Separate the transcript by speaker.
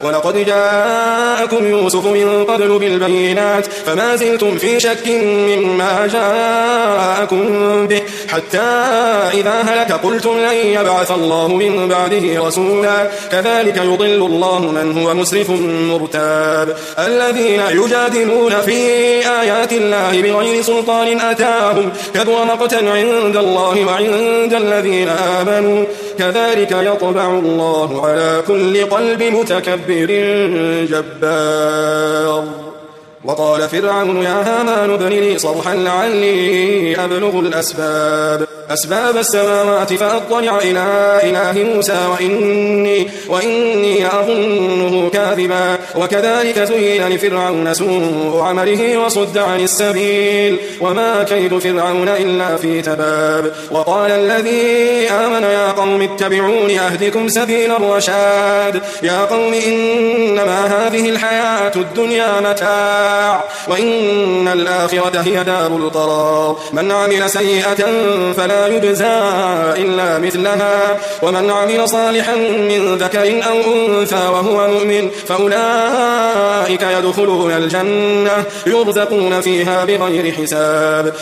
Speaker 1: ولقد جاءكم يوسف من قبل بالبينات فما زلتم في شك مما جاءكم به حتى إذا هلك قلتم لن يبعث الله من بعده رسولا كذلك يضل الله من هو مسرف مرتاب الذين يجادلون في آيات الله بغير سلطان أتاهم كبر مقتا عند الله وعند الذين آمنوا كذلك يطبع الله على كل قلب متكبر جبار. وقال فرعون يا هامان ابن لي صرحا لعلي أبلغ أسباب السماوات فأطلع إلى إله موسى وإني أظنه كاذبا وكذلك زين لفرعون سوء عمله وصد عن السبيل وما كيد فرعون إلا في تباب. وقال الذي آمن يا قوم اتبعون أهدكم سبيل الرشاد يا قوم إنما هذه الحياة الدنيا متاع وإن الآخرة هي دار القرار من عمل سيئة فلا يجزى إلا مثلها ومن عمل صالحا من ذكر أو أنثى وهو مؤمن فأولئك يدخلون الجنة يرزقون فيها بغير حساب.